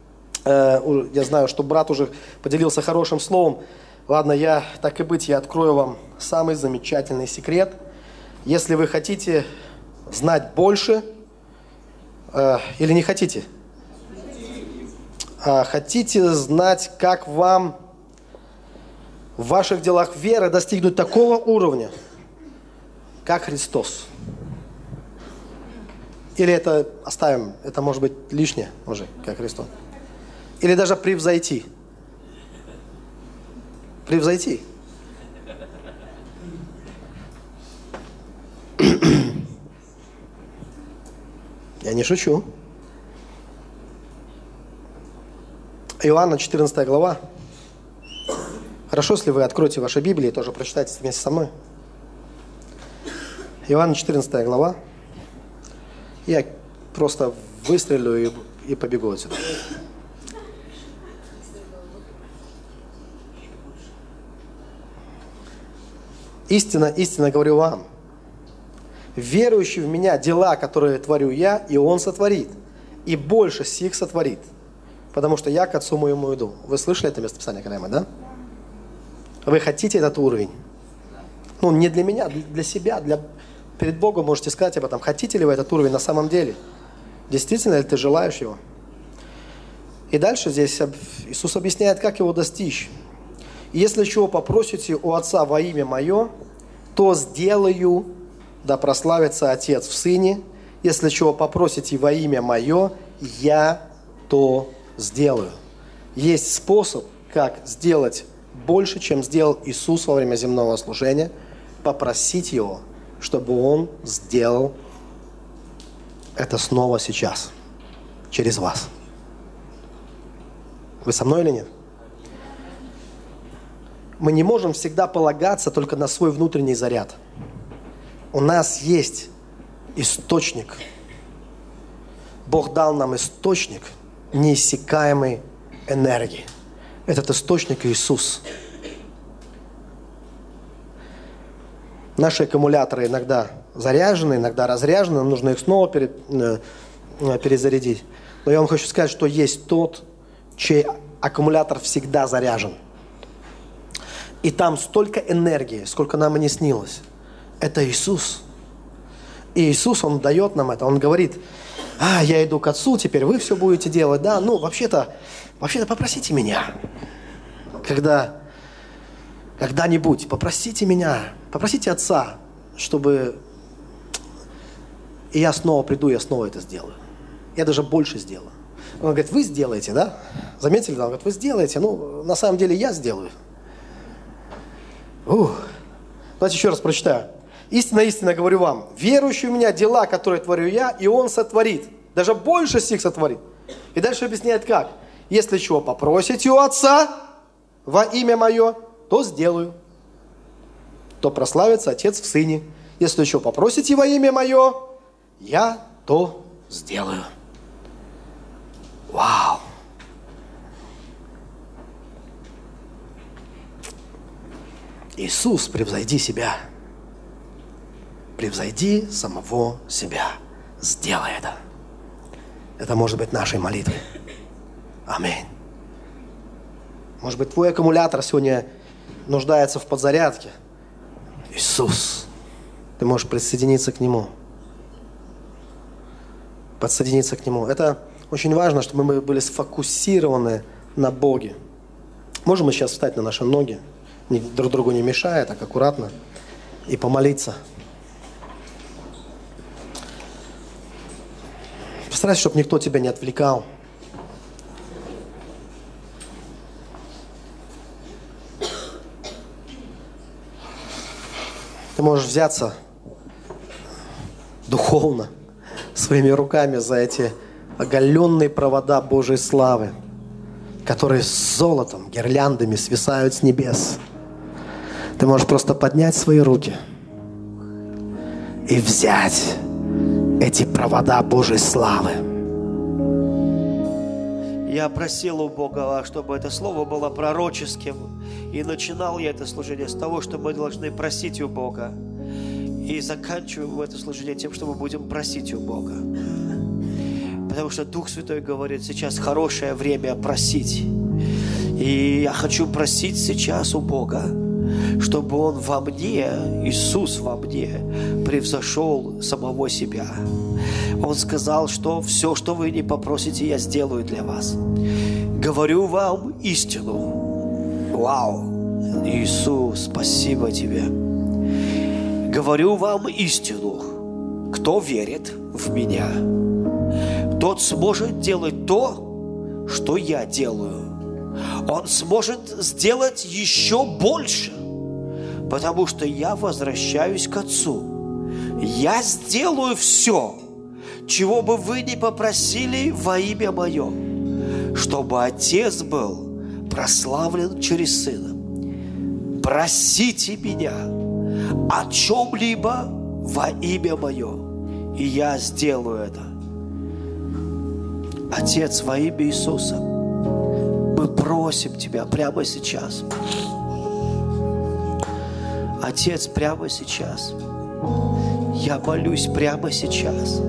Я знаю, что брат уже поделился хорошим словом. Ладно, так и быть, я открою вам самый замечательный секрет. Если вы хотите знать больше, или не хотите? Хотите знать, как вам в ваших делах веры достигнуть такого уровня, как Христос? Или это оставим, это может быть лишнее уже, как Христос? Или даже превзойти? Превзойти. Я не шучу. Иоанна 14 глава. Хорошо, если вы откроете ваши Библии, тоже прочитайте вместе со мной. Иоанна 14 глава. Я просто выстрелю и побегу отсюда. Истинно, истинно говорю вам, верующий в Меня дела, которые творю Я, и Он сотворит, и больше сих сотворит, потому что Я к Отцу Моему иду. Вы слышали это местописание когда-нибудь, да? Вы хотите этот уровень? Ну, не для меня, для себя, перед Богом можете сказать об этом. Хотите ли вы этот уровень на самом деле? Действительно ли ты желаешь его? И дальше здесь Иисус объясняет, как его достичь. Если чего попросите у Отца во имя Мое, то сделаю, да прославится Отец в Сыне. Если чего попросите во имя Мое, Я то сделаю. Есть способ, как сделать больше, чем сделал Иисус во время земного служения, попросить Его, чтобы Он сделал это снова сейчас, через вас. Вы со мной или нет? Мы не можем всегда полагаться только на свой внутренний заряд. У нас есть источник. Бог дал нам источник неиссякаемой энергии. Этот источник Иисус. Наши аккумуляторы иногда заряжены, иногда разряжены, нам нужно их снова перезарядить. Но я вам хочу сказать, что есть тот, чей аккумулятор всегда заряжен. И там столько энергии, сколько нам и не снилось. Это Иисус. И Иисус, Он дает нам это. Он говорит, я иду к Отцу, теперь вы все будете делать. Да, ну, вообще-то попросите меня. Когда-нибудь попросите меня, попросите Отца, чтобы... И я снова приду, я снова это сделаю. Я даже больше сделаю. Он говорит, вы сделаете, да? Заметили? Он говорит, вы сделаете. Ну, на самом деле я сделаю. Давайте еще раз прочитаю. Истинно, истинно говорю вам, верующий в Меня дела, которые творю Я, и Он сотворит. Даже больше сих сотворит. И дальше объясняет как. Если чего попросите у Отца во имя Мое, то сделаю. То прославится Отец в Сыне. Если чего попросите во имя Мое, Я то сделаю. Вау! Иисус, превзойди себя. Превзойди самого себя. Сделай это. Это может быть нашей молитвой. Аминь. Может быть, твой аккумулятор сегодня нуждается в подзарядке. Иисус, ты можешь присоединиться к Нему. Подсоединиться к Нему. Это очень важно, чтобы мы были сфокусированы на Боге. Можем мы сейчас встать на наши ноги, друг другу не мешая, так аккуратно, и помолиться. Постарайся, чтобы никто тебя не отвлекал. Ты можешь взяться духовно своими руками за эти оголенные провода Божьей славы, которые с золотом, гирляндами свисают с небес. Ты можешь просто поднять свои руки и взять эти провода Божьей славы. Я просил у Бога, чтобы это слово было пророческим. И начинал я это служение с того, что мы должны просить у Бога. И заканчиваем это служение тем, что мы будем просить у Бога. Потому что Дух Святой говорит, сейчас хорошее время просить. И я хочу просить сейчас у Бога, чтобы Он во мне, Иисус во мне, превзошел самого себя. Он сказал, что все, что вы не попросите, я сделаю для вас. Говорю вам истину. Вау! Иисус, спасибо Тебе. Говорю вам истину. Кто верит в Меня, тот сможет делать то, что я делаю. Он сможет сделать еще больше, потому что я возвращаюсь к Отцу. Я сделаю все, чего бы вы ни попросили во имя Мое, чтобы Отец был прославлен через Сына. Просите меня о чем-либо во имя Мое, и я сделаю это. Отец, во имя Иисуса, мы просим Тебя прямо сейчас. Отец, прямо сейчас. Я молюсь прямо сейчас.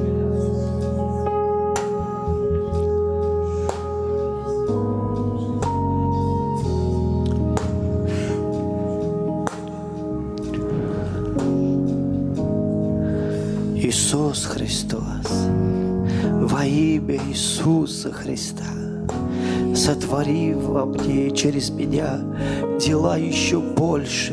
Иисус Христос, во имя Иисуса Христа, сотвори во мне и через меня дела еще больше.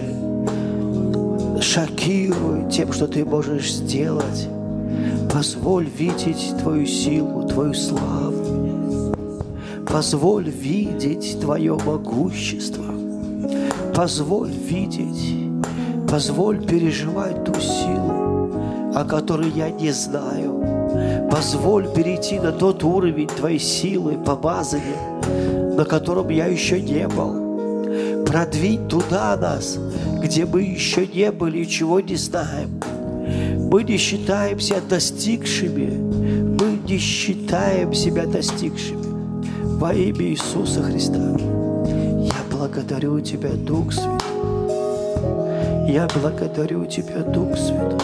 Шокируй тем, что Ты можешь сделать. Позволь видеть Твою силу, Твою славу. Позволь видеть Твое могущество. Позволь видеть, позволь переживать ту силу, о которой я не знаю. Позволь перейти на тот уровень Твоей силы, помазания, на котором я еще не был. Продвинь туда нас, где мы еще не были и чего не знаем. Мы не считаем себя достигшими. Мы не считаем себя достигшими. Во имя Иисуса Христа. Я благодарю Тебя, Дух Святой. Я благодарю Тебя, Дух Святой.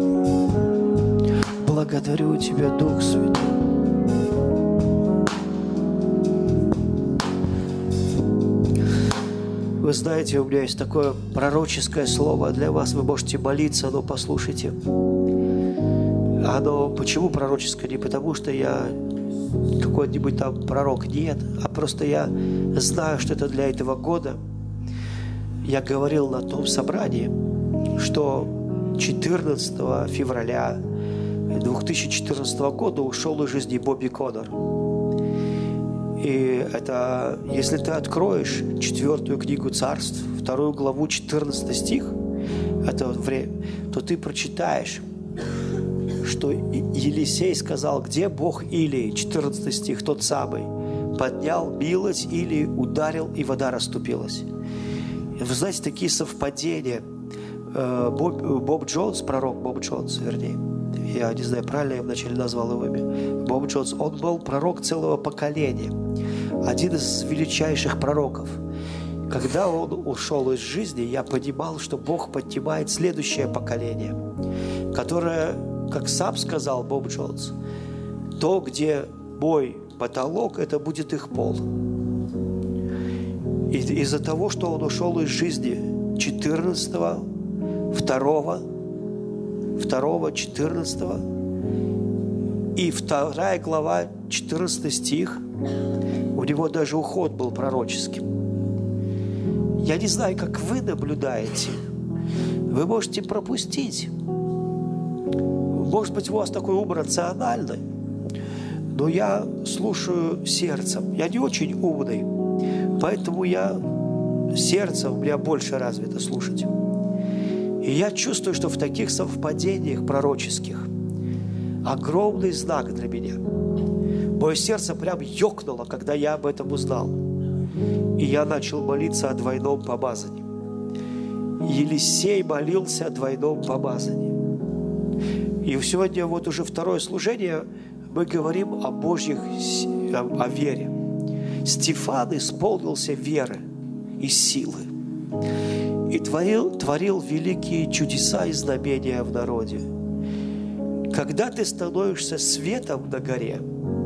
Благодарю Тебя, Дух Святой. Вы знаете, у меня есть такое пророческое слово для вас. Вы можете молиться, но послушайте. Оно почему пророческое? Не потому, что я какой-нибудь там пророк, нет, а просто я знаю, что это для этого года. Я говорил на том собрании, что 14 февраля 2014 года ушел из жизни Бобби Коннор. И это, если ты откроешь 4 книгу Царств, 2 главу, 14 стих, это время, то ты прочитаешь, что Елисей сказал, где Бог Илии, 14 стих, тот самый, поднял милость Илии, ударил, и вода расступилась. И вы знаете, такие совпадения. Боб Джонс, пророк Боб Джонс, вернее, я не знаю, правильно я вначале назвал его имя, Боб Джонс, он был пророк целого поколения, один из величайших пророков. Когда он ушел из жизни, я понимал, что Бог поднимает следующее поколение, которое, как сам сказал Боб Джонс, то, где мой потолок, это будет их пол. И из-за того, что он ушел из жизни 2, 14 и 2 глава, 14 стих, у него даже уход был пророческим. Я не знаю, как вы наблюдаете. Вы можете пропустить. Может быть, у вас такой ум рациональный, но я слушаю сердцем. Я не очень умный, поэтому сердцем у меня больше развито слушать. И я чувствую, что в таких совпадениях пророческих огромный знак для меня. Мое сердце прям ёкнуло, когда я об этом узнал. И я начал молиться о двойном помазании. Елисей молился о двойном помазании. И сегодня вот уже второе служение мы говорим о о вере. Стефан исполнился веры и силы. И творил великие чудеса и знамения в народе. Когда ты становишься светом на горе,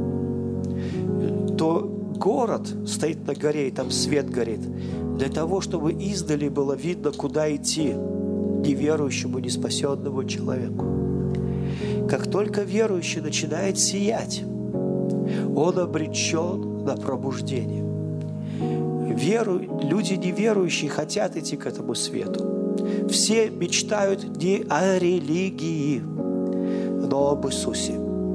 то город стоит на горе, и там свет горит, для того, чтобы издали было видно, куда идти неверующему, неспасенному человеку. Как только верующий начинает сиять, он обречен на пробуждение. Люди неверующие хотят идти к этому свету. Все мечтают не о религии, но об Иисусе.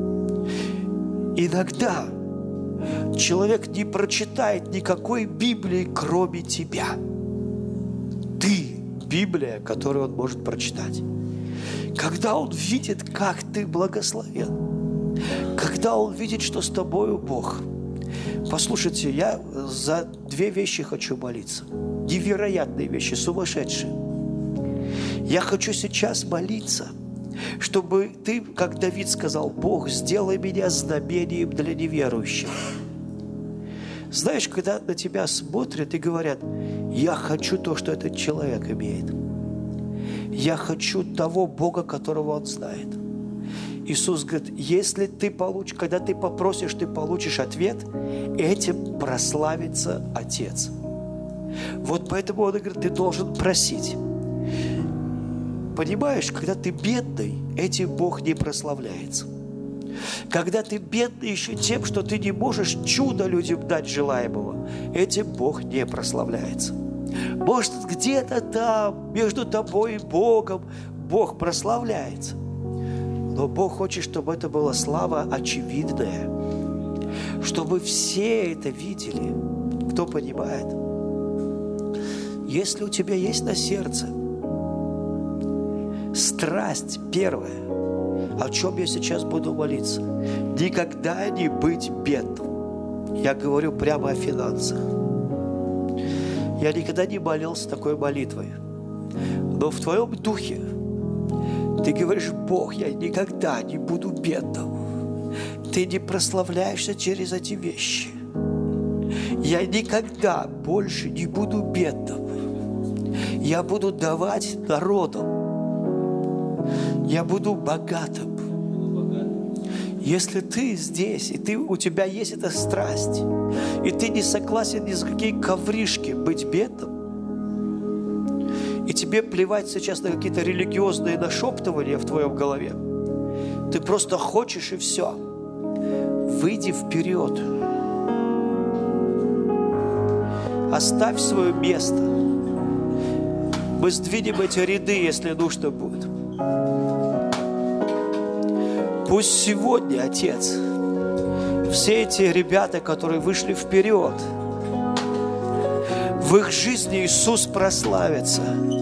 Иногда человек не прочитает никакой Библии, кроме тебя. Ты – Библия, которую он может прочитать. Когда он видит, как ты благословен, когда он видит, что с тобою Бог, Послушайте, я за две вещи хочу молиться. Невероятные вещи, сумасшедшие. Я хочу сейчас молиться, чтобы ты, как Давид сказал, Бог, сделай меня знамением для неверующих. Знаешь, когда на тебя смотрят и говорят, я хочу то, что этот человек имеет. Я хочу того Бога, которого он знает. Иисус говорит, если ты получишь, когда ты попросишь, ты получишь ответ, этим прославится Отец. Вот поэтому он говорит, ты должен просить. Понимаешь, когда ты бедный, этим Бог не прославляется. Когда ты бедный еще тем, что ты не можешь чудо людям дать желаемого, этим Бог не прославляется. Может, где-то там, между тобой и Богом, Бог прославляется. Но Бог хочет, чтобы это была слава очевидная, чтобы все это видели. Кто понимает? Если у тебя есть на сердце страсть первая, о чем я сейчас буду молиться, никогда не быть бедным. Я говорю прямо о финансах. Я никогда не молился такой молитвой. Но в твоем духе ты говоришь, Бог, я никогда не буду бедным. Ты не прославляешься через эти вещи. Я никогда больше не буду бедным. Я буду давать народам. Я буду богатым. Если ты здесь, и у тебя есть эта страсть, и ты не согласен ни за какие ковришки быть бедным, и тебе плевать сейчас на какие-то религиозные нашептывания в твоем голове, ты просто хочешь и все, выйди вперед. Оставь свое место. Мы сдвинем эти ряды, если нужно будет. Пусть сегодня, Отец, все эти ребята, которые вышли вперед, в их жизни Иисус прославится.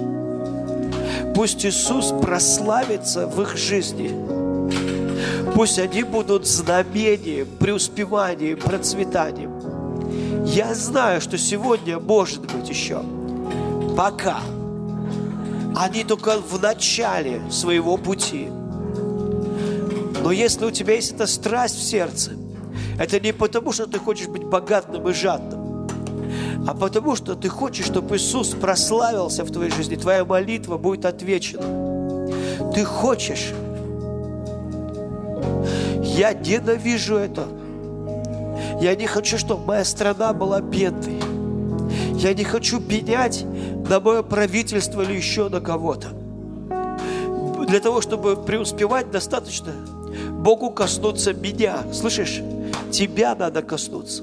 Пусть Иисус прославится в их жизни. Пусть они будут знамением, преуспеванием, процветанием. Я знаю, что сегодня, может быть, еще, пока они только в начале своего пути. Но если у тебя есть эта страсть в сердце, это не потому, что ты хочешь быть богатым и жадным, а потому, что ты хочешь, чтобы Иисус прославился в твоей жизни, твоя молитва будет отвечена. Ты хочешь. Я ненавижу это. Я не хочу, чтобы моя страна была бедной. Я не хочу пенять на мое правительство или еще на кого-то. Для того, чтобы преуспевать, достаточно Богу коснуться меня. Слышишь? Тебя надо коснуться.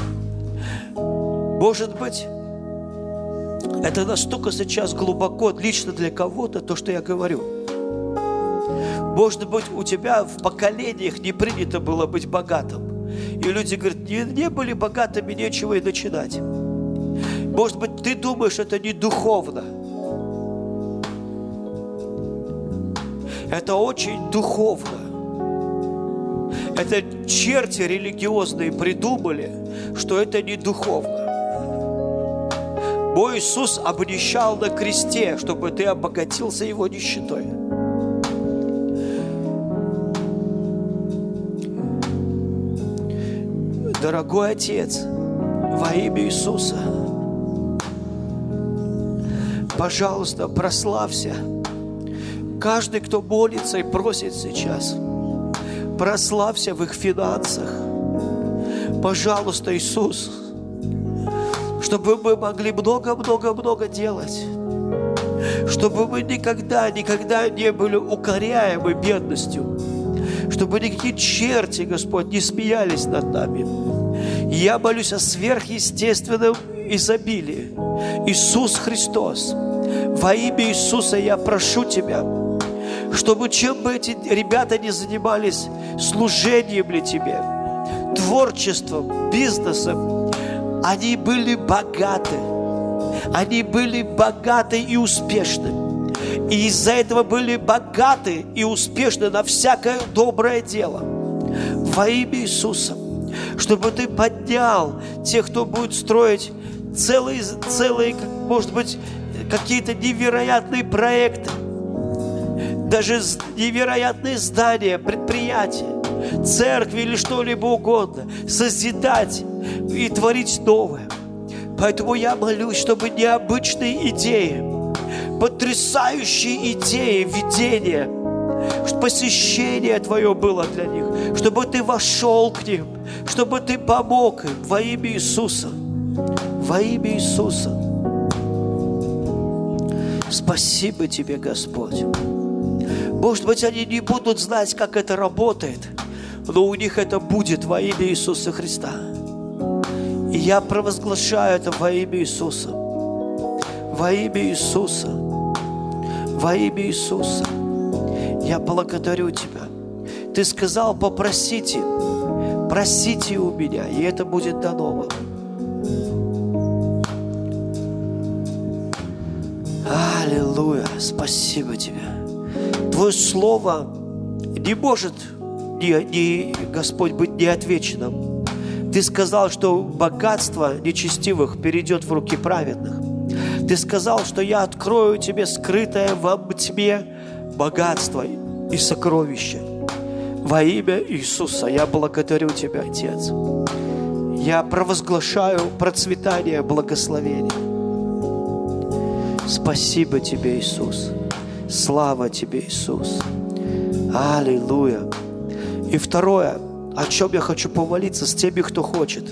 Может быть, это настолько сейчас глубоко, лично для кого-то, то, что я говорю. Может быть, у тебя в поколениях не принято было быть богатым. И люди говорят, не были богатыми, нечего и начинать. Может быть, ты думаешь, это не духовно. Это очень духовно. Это черти религиозные придумали, что это не духовно. Мой Иисус обнищал на кресте, чтобы ты обогатился Его нищетой. Дорогой Отец, во имя Иисуса, пожалуйста, прославься. Каждый, кто молится и просит сейчас, прославься в их финансах. Пожалуйста, Иисус, чтобы мы могли много-много-много делать. Чтобы мы никогда не были укоряемы бедностью. Чтобы никакие черти, Господь, не смеялись над нами. Я молюсь о сверхъестественном изобилии. Иисус Христос, во имя Иисуса я прошу Тебя, чтобы чем бы эти ребята ни занимались, служением ли Тебе, творчеством, бизнесом, они были богаты. Они были богаты и успешны. И из-за этого были богаты и успешны на всякое доброе дело. Во имя Иисуса чтобы Ты поднял тех, кто будет строить целые, может быть, какие-то невероятные проекты, даже невероятные здания, предприятия, церкви или что-либо угодно, созидать и творить новое. Поэтому я молюсь, чтобы необычные идеи, потрясающие идеи, видения, чтобы посещение Твое было для них, чтобы Ты вошел к ним, чтобы Ты помог им во имя Иисуса. Во имя Иисуса. Спасибо Тебе, Господь. Может быть, они не будут знать, как это работает, но у них это будет во имя Иисуса Христа. И я провозглашаю это во имя Иисуса. Во имя Иисуса. Во имя Иисуса. Я благодарю Тебя. Ты сказал, попросите, просите у меня, и это будет дано вам. Аллилуйя, спасибо Тебе. Твое Слово не может, Господь, быть неотвеченным. Ты сказал, что богатство нечестивых перейдет в руки праведных. Ты сказал, что я открою Тебе скрытое во тьме богатство и сокровище. Во имя Иисуса я благодарю Тебя, Отец. Я провозглашаю процветание, благословение. Спасибо Тебе, Иисус. Слава Тебе, Иисус. Аллилуйя. И второе, о чем я хочу помолиться с теми, кто хочет.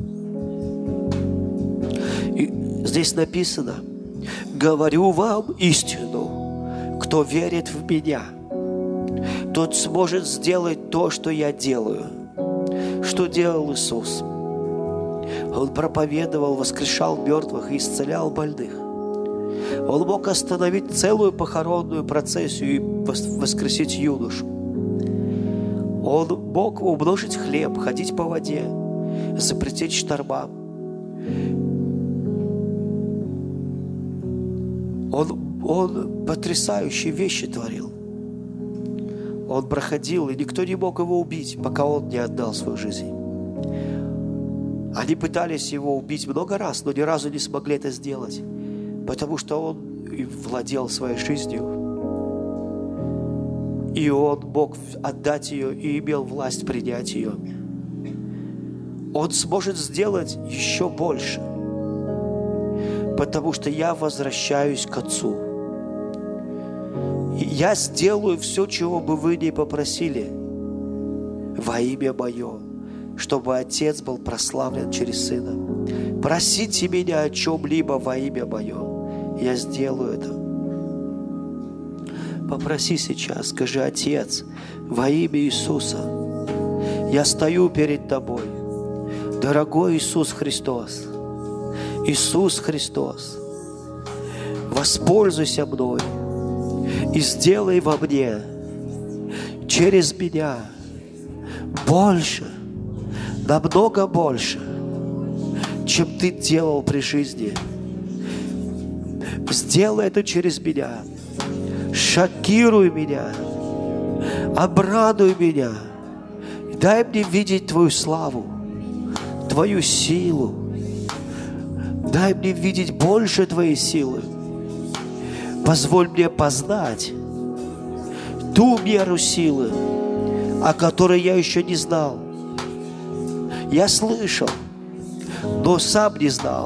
И здесь написано: говорю вам истину, кто верит в Меня, тот сможет сделать то, что я делаю. Что делал Иисус? Он проповедовал, воскрешал мертвых и исцелял больных. Он мог остановить целую похоронную процессию и воскресить юношу. Он мог умножить хлеб, ходить по воде, запретить шторма. Он потрясающие вещи творил. Он проходил, и никто не мог его убить, пока он не отдал свою жизнь. Они пытались его убить много раз, но ни разу не смогли это сделать, потому что он владел своей жизнью. И он мог отдать ее и имел власть принять ее. Он сможет сделать еще больше, потому что я возвращаюсь к Отцу. И я сделаю все, чего бы вы ни попросили, во имя Мое, чтобы Отец был прославлен через Сына. Просите меня о чем-либо во имя Мое, я сделаю это. Попроси сейчас, скажи: Отец, во имя Иисуса, я стою перед Тобой. Дорогой Иисус Христос, Иисус Христос, воспользуйся мной и сделай во мне, через меня, больше, намного больше, чем Ты делал при жизни. Сделай это через меня. Шокируй меня, обрадуй меня, дай мне видеть Твою славу, Твою силу, дай мне видеть больше Твоей силы. Позволь мне познать ту меру силы, о которой я еще не знал. Я слышал, но сам не знал.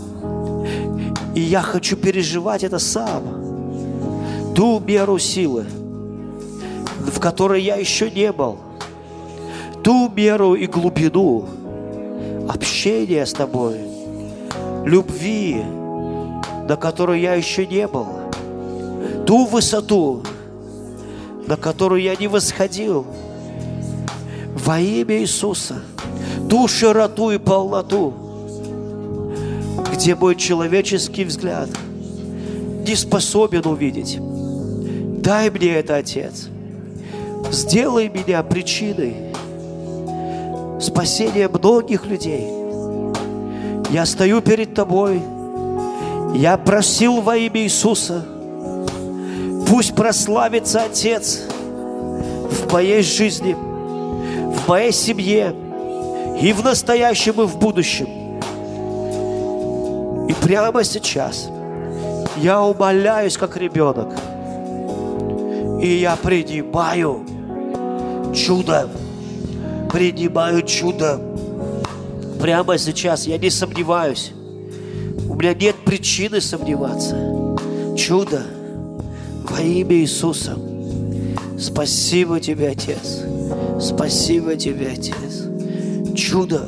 И я хочу переживать это сам. Ту меру силы, в которой я еще не был. Ту меру и глубину общения с Тобой, любви, на которой я еще не был. Ту высоту, на которую я не восходил. Во имя Иисуса. Ту широту и полноту, где мой человеческий взгляд не способен увидеть. Дай мне это, Отец. Сделай меня причиной спасения многих людей. Я стою перед Тобой. Я просил во имя Иисуса. Пусть прославится Отец в моей жизни, в моей семье и в настоящем, и в будущем. И прямо сейчас я умоляюсь, как ребенок, и я принимаю чудо. Принимаю чудо. Прямо сейчас я не сомневаюсь. У меня нет причины сомневаться. Чудо во имя Иисуса. Спасибо Тебе, Отец. Спасибо Тебе, Отец. Чудо.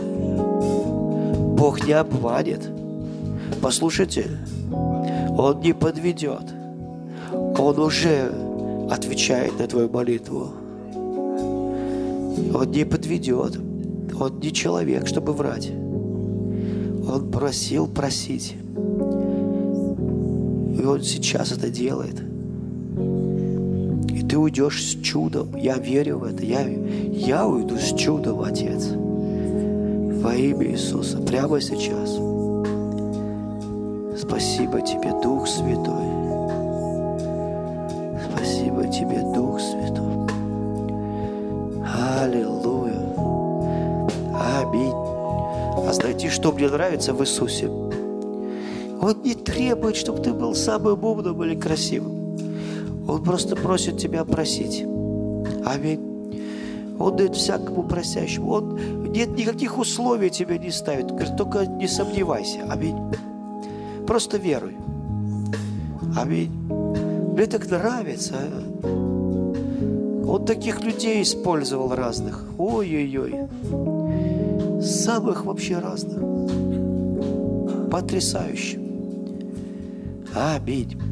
Бог не обманет. Послушайте, Он не подведет. Он уже отвечает на твою молитву. Он не подведет. Он не человек, чтобы врать. Он просил просить. И Он сейчас это делает. И ты уйдешь с чудом. Я верю в это. Я уйду с чудом, Отец. Во имя Иисуса. Прямо сейчас. Спасибо Тебе, Дух Святой. Спасибо Тебе, Дух Святой. Аллилуйя. Аминь. А знаете, что мне нравится в Иисусе? Он не требует, чтобы ты был самым умным или красивым. Он просто просит тебя просить. Аминь. Он дает всякому просящему. Он нет никаких условий тебе не ставит. Говорит, только не сомневайся. Аминь. Просто веруй. Аминь. Мне так нравится. Он таких людей использовал разных. Ой-ой-ой. Самых вообще разных. Потрясающе. Аминь.